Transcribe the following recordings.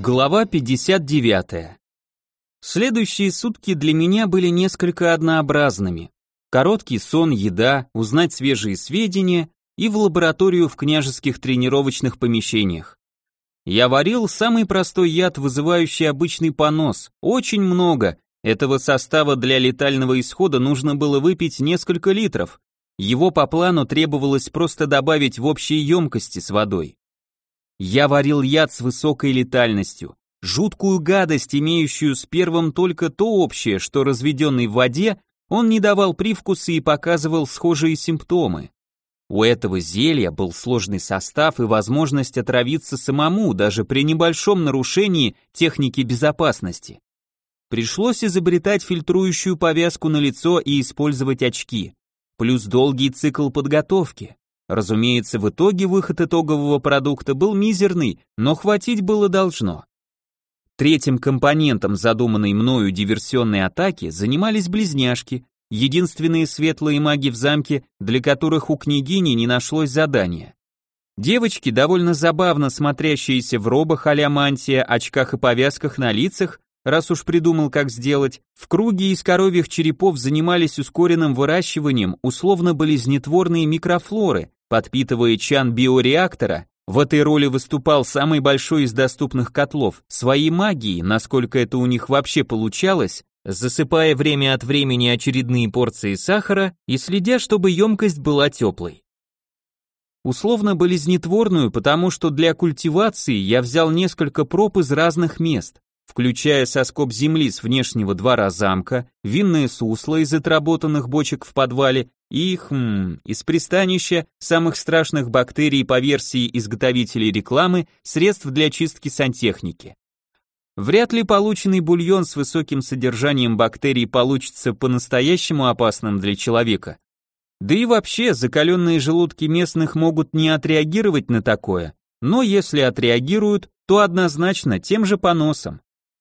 Глава 59. Следующие сутки для меня были несколько однообразными. Короткий сон, еда, узнать свежие сведения и в лабораторию в княжеских тренировочных помещениях. Я варил самый простой яд, вызывающий обычный понос. Очень много. Этого состава для летального исхода нужно было выпить несколько литров. Его по плану требовалось просто добавить в общие емкости с водой. Я варил яд с высокой летальностью, жуткую гадость, имеющую с первым только то общее, что разведенный в воде, он не давал привкуса и показывал схожие симптомы. У этого зелья был сложный состав и возможность отравиться самому, даже при небольшом нарушении техники безопасности. Пришлось изобретать фильтрующую повязку на лицо и использовать очки, плюс долгий цикл подготовки. Разумеется, в итоге выход итогового продукта был мизерный, но хватить было должно. Третьим компонентом задуманной мною диверсионной атаки занимались близняшки, единственные светлые маги в замке, для которых у княгини не нашлось задания. Девочки, довольно забавно смотрящиеся в робах а-ля мантия, очках и повязках на лицах, раз уж придумал, как сделать, в круге из коровьих черепов занимались ускоренным выращиванием условно-болезнетворной микрофлоры, подпитывая чан биореактора. В этой роли выступал самый большой из доступных котлов, своей магией, насколько это у них вообще получалось, засыпая время от времени очередные порции сахара и следя, чтобы емкость была теплой. Условно-болезнетворную, потому что для культивации я взял несколько проб из разных мест, включая соскоб земли с внешнего двора замка, винное сусло из отработанных бочек в подвале и, из пристанища самых страшных бактерий по версии изготовителей рекламы средств для чистки сантехники. Вряд ли полученный бульон с высоким содержанием бактерий получится по-настоящему опасным для человека. Да и вообще, закаленные желудки местных могут не отреагировать на такое, но если отреагируют, то однозначно тем же поносом.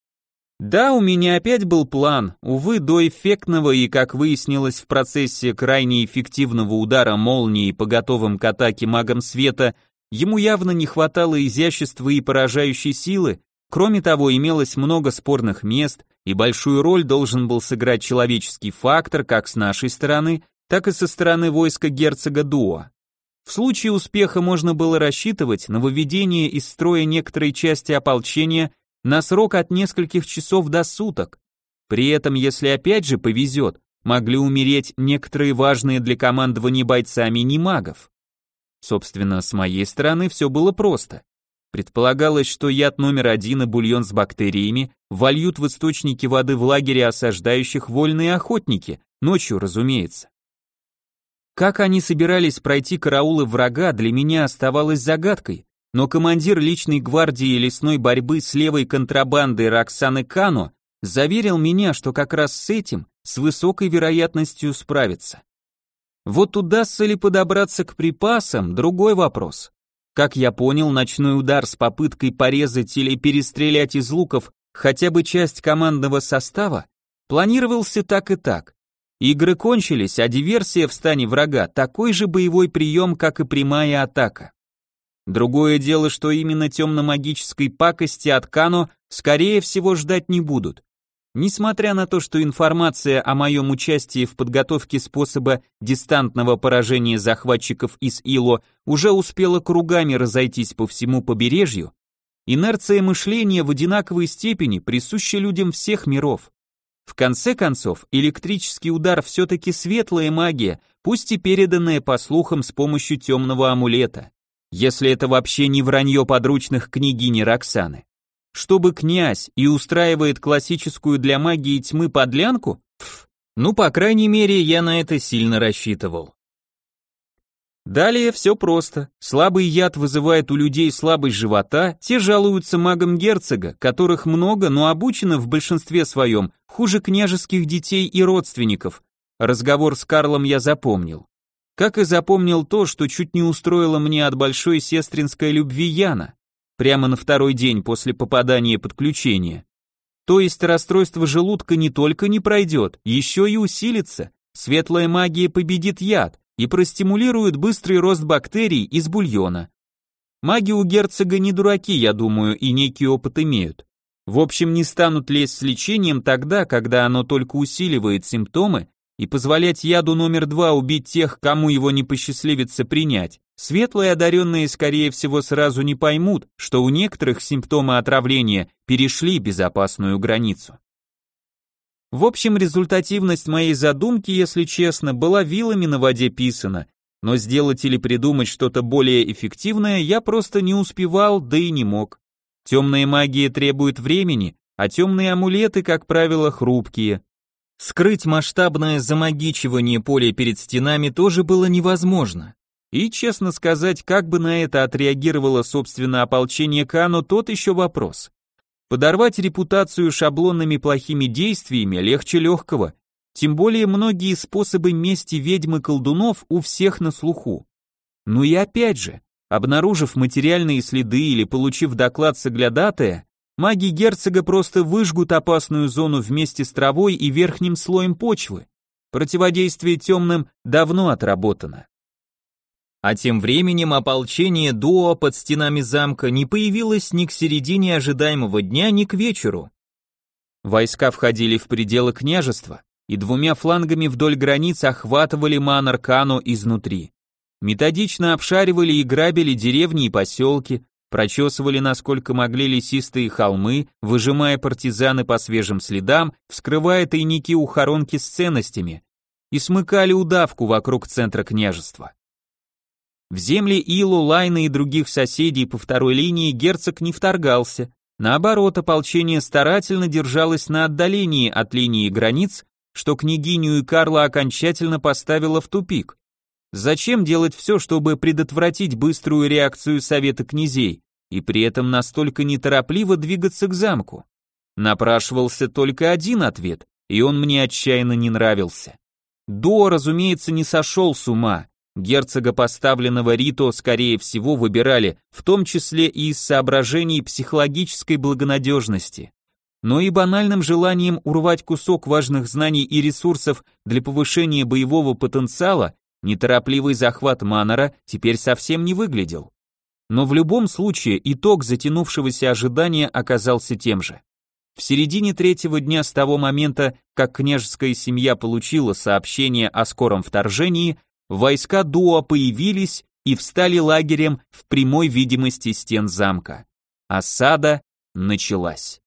Да, у меня опять был план, увы, до эффектного и, как выяснилось в процессе крайне эффективного удара молнией по готовым к атаке магам света, ему явно не хватало изящества и поражающей силы, кроме того, имелось много спорных мест, и большую роль должен был сыграть человеческий фактор как с нашей стороны, так и со стороны войска герцога Дуа. В случае успеха можно было рассчитывать на выведение из строя некоторой части ополчения на срок от нескольких часов до суток. При этом, если опять же повезет, могли умереть некоторые важные для командования бойцами немагов. Собственно, с моей стороны все было просто. Предполагалось, что яд номер 1 и бульон с бактериями вольют в источники воды в лагере осаждающих вольные охотники, ночью, разумеется. Как они собирались пройти караулы врага, для меня оставалось загадкой, но командир личной гвардии лесной борьбы с левой контрабандой Роксаны Кано заверил меня, что как раз с этим с высокой вероятностью справится. Вот удастся ли подобраться к припасам – другой вопрос. Как я понял, ночной удар с попыткой порезать или перестрелять из луков хотя бы часть командного состава планировался так и так. Игры кончились, а диверсия в стане врага – такой же боевой прием, как и прямая атака. Другое дело, что именно темно-магической пакости от Кано скорее всего ждать не будут. Несмотря на то, что информация о моем участии в подготовке способа дистантного поражения захватчиков из Ило уже успела кругами разойтись по всему побережью, инерция мышления в одинаковой степени присуща людям всех миров. В конце концов, электрический удар все-таки светлая магия, пусть и переданная по слухам с помощью темного амулета. Если это вообще не вранье подручных княгини Роксаны. Чтобы князь и устраивает классическую для магии тьмы подлянку? Ну, по крайней мере, я на это сильно рассчитывал. Далее все просто. Слабый яд вызывает у людей слабость живота, те жалуются магам герцога, которых много, но обучено в большинстве своем хуже княжеских детей и родственников. Разговор с Карлом я запомнил. Как и запомнил то, что чуть не устроила мне от большой сестринской любви Яна, прямо на второй день после попадания подключения. То есть расстройство желудка не только не пройдет, еще и усилится, светлая магия победит яд и простимулирует быстрый рост бактерий из бульона. Маги у герцога не дураки, я думаю, и некий опыт имеют. В общем, не станут лезть с лечением тогда, когда оно только усиливает симптомы, и позволять яду номер 2 убить тех, кому его не посчастливится принять. Светлые одаренные, скорее всего, сразу не поймут, что у некоторых симптомы отравления перешли безопасную границу. В общем, результативность моей задумки, если честно, была вилами на воде писана, но сделать или придумать что-то более эффективное я просто не успевал, да и не мог. Темная магия требует времени, а темные амулеты, как правило, хрупкие. Скрыть масштабное замагичивание поля перед стенами тоже было невозможно. И, честно сказать, как бы на это отреагировало собственно ополчение Кано, тот еще вопрос. Подорвать репутацию шаблонными плохими действиями легче легкого, тем более многие способы мести ведьм и колдунов у всех на слуху. Ну и опять же, обнаружив материальные следы или получив доклад соглядатая, маги герцога просто выжгут опасную зону вместе с травой и верхним слоем почвы. Противодействие темным давно отработано. А тем временем ополчение Дуо под стенами замка не появилось ни к середине ожидаемого дня, ни к вечеру. Войска входили в пределы княжества и двумя флангами вдоль границ охватывали Манар-Кано изнутри. Методично обшаривали и грабили деревни и поселки, прочесывали насколько могли лесистые холмы, выжимая партизаны по свежим следам, вскрывая тайники ухоронки с ценностями и смыкали удавку вокруг центра княжества. В земли Илу, Лайна и других соседей по второй линии герцог не вторгался, наоборот, ополчение старательно держалось на отдалении от линии границ, что княгиню и Карла окончательно поставило в тупик. Зачем делать все, чтобы предотвратить быструю реакцию Совета князей, и при этом настолько неторопливо двигаться к замку? Напрашивался только один ответ, и он мне отчаянно не нравился. Дуо, разумеется, не сошел с ума. Герцога, поставленного Рито, скорее всего, выбирали, в том числе и из соображений психологической благонадежности, но и банальным желанием урвать кусок важных знаний и ресурсов для повышения боевого потенциала неторопливый захват Манора теперь совсем не выглядел. Но в любом случае итог затянувшегося ожидания оказался тем же. В середине третьего дня с того момента, как княжеская семья получила сообщение о скором вторжении, войска Дуо появились и встали лагерем в прямой видимости стен замка. Осада началась.